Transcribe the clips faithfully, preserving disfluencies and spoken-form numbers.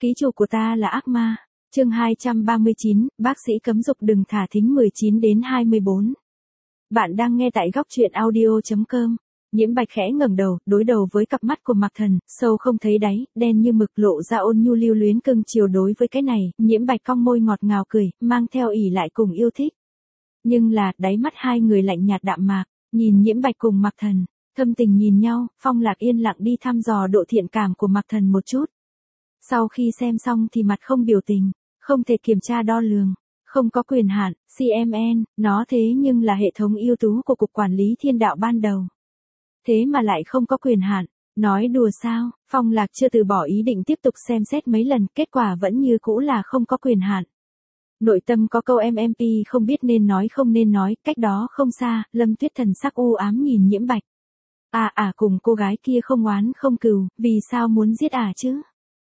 Ký chủ của ta là ác ma. Chương hai trăm ba mươi chín, bác sĩ cấm dục đừng thả thính mười chín đến hai mươi bốn. Bạn đang nghe tại góc truyện audio chấm com. Nhiễm Bạch khẽ ngẩng đầu, đối đầu với cặp mắt của Mạc Thần, sâu không thấy đáy, đen như mực, lộ ra ôn nhu lưu luyến cưng chiều. Đối với cái này, Nhiễm Bạch cong môi ngọt ngào cười, mang theo ỷ lại cùng yêu thích. Nhưng là, đáy mắt hai người lạnh nhạt đạm mạc, nhìn Nhiễm Bạch cùng Mạc Thần, thâm tình nhìn nhau, Phong Lạc yên lặng đi thăm dò độ thiện cảm của Mạc Thần một chút. Sau khi xem xong thì mặt không biểu tình, không thể kiểm tra đo lường, không có quyền hạn, xê em en, nó thế nhưng là hệ thống ưu tú của Cục Quản lý Thiên Đạo ban đầu. Thế mà lại không có quyền hạn, nói đùa sao? Phong Lạc chưa từ bỏ ý định tiếp tục xem xét mấy lần, kết quả vẫn như cũ là không có quyền hạn. Nội tâm có câu em em pê không biết nên nói không nên nói, cách đó không xa, Lâm Tuyết thần sắc u ám nhìn Nhiễm Bạch. À à cùng cô gái kia không oán không cừu, vì sao muốn giết à chứ?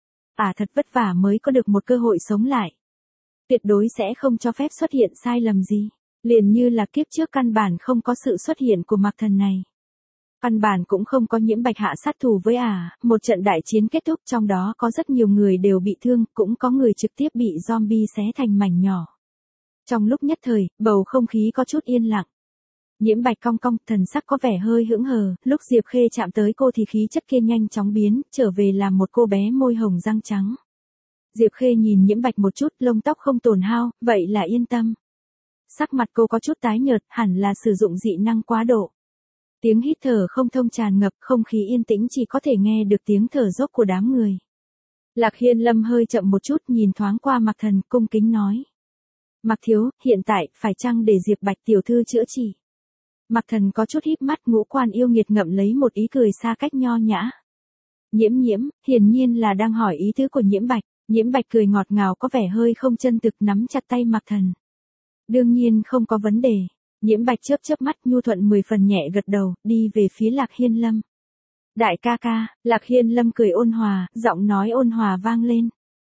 À thật vất vả mới có được một cơ hội sống lại. Tuyệt đối sẽ không cho phép xuất hiện sai lầm gì. Liền như là kiếp trước căn bản không có sự xuất hiện của Mạc Thần này. Căn bản cũng không có Nhiễm Bạch hạ sát thủ với à, một trận đại chiến kết thúc trong đó có rất nhiều người đều bị thương, cũng có người trực tiếp bị zombie xé thành mảnh nhỏ. Trong lúc nhất thời, bầu không khí có chút yên lặng. Nhiễm Bạch cong cong, thần sắc có vẻ hơi hững hờ, lúc Diệp Khê chạm tới cô thì khí chất kia nhanh chóng biến, trở về làm một cô bé môi hồng răng trắng. Diệp Khê nhìn Nhiễm Bạch một chút, lông tóc không tổn hao, vậy là yên tâm. Sắc mặt cô có chút tái nhợt, hẳn là sử dụng dị năng quá độ. Tiếng hít thở không thông tràn ngập, không khí yên tĩnh chỉ có thể nghe được tiếng thở dốc của đám người. Lạc Hiên Lâm hơi chậm một chút, nhìn thoáng qua Mạc Thần, cung kính nói. Mạc thiếu, hiện tại, phải chăng để Diệp Bạch tiểu thư chữa trị? Mạc Thần có chút híp mắt, ngũ quan yêu nghiệt ngậm lấy một ý cười xa cách nho nhã. Nhiễm nhiễm, hiển nhiên là đang hỏi ý tứ của Nhiễm Bạch. Nhiễm Bạch cười ngọt ngào có vẻ hơi không chân thực, nắm chặt tay Mạc Thần. Đương nhiên không có vấn đề. Nhiễm Bạch chớp chớp mắt, nhu thuận mười phần nhẹ gật đầu, đi về phía Lạc Hiên Lâm. Đại ca ca, Lạc Hiên Lâm cười ôn hòa, giọng nói ôn hòa vang lên.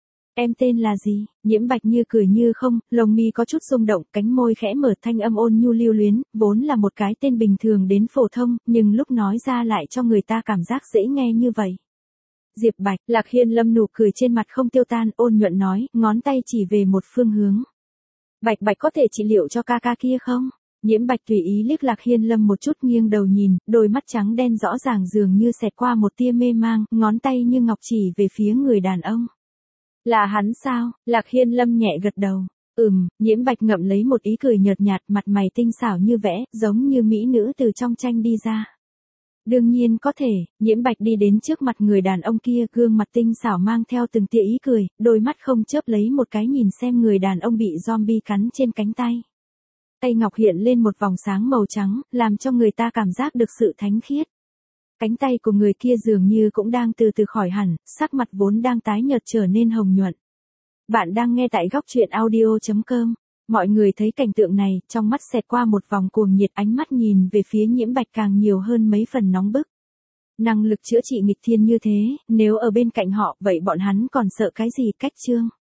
Em tên là gì? Nhiễm Bạch như cười như không, lồng mi có chút rung động, cánh môi khẽ mở, thanh âm ôn nhu lưu luyến, vốn là một cái tên bình thường đến phổ thông, nhưng lúc nói ra lại cho người ta cảm giác dễ nghe như vậy. Diệp Bạch, Lạc Hiên Lâm nụ cười trên mặt không tiêu tan, ôn nhuận nói, ngón tay chỉ về một phương hướng. Bạch Bạch có thể trị liệu cho ca ca kia không? Nhiễm Bạch tùy ý liếc Lạc Hiên Lâm một chút, nghiêng đầu nhìn, đôi mắt trắng đen rõ ràng dường như xẹt qua một tia mê mang, ngón tay như ngọc chỉ về phía người đàn ông. Là hắn sao? Lạc Hiên Lâm nhẹ gật đầu. Ừm, Nhiễm Bạch ngậm lấy một ý cười nhợt nhạt, mặt mày tinh xảo như vẽ, giống như mỹ nữ từ trong tranh đi ra. Đương nhiên có thể. Nhiễm Bạch đi đến trước mặt người đàn ông kia, gương mặt tinh xảo mang theo từng tia ý cười, đôi mắt không chớp lấy một cái nhìn xem người đàn ông bị zombie cắn trên cánh tay. Tay ngọc hiện lên một vòng sáng màu trắng, làm cho người ta cảm giác được sự thánh khiết. Cánh tay của người kia dường như cũng đang từ từ khỏi hẳn, sắc mặt vốn đang tái nhợt trở nên hồng nhuận. Bạn đang nghe tại góc truyện audio chấm com. Mọi người thấy cảnh tượng này, trong mắt xẹt qua một vòng cuồng nhiệt, ánh mắt nhìn về phía Nhiễm Bạch càng nhiều hơn mấy phần nóng bức. Năng lực chữa trị nghịch thiên như thế, nếu ở bên cạnh họ, vậy bọn hắn còn sợ cái gì? Cách chương.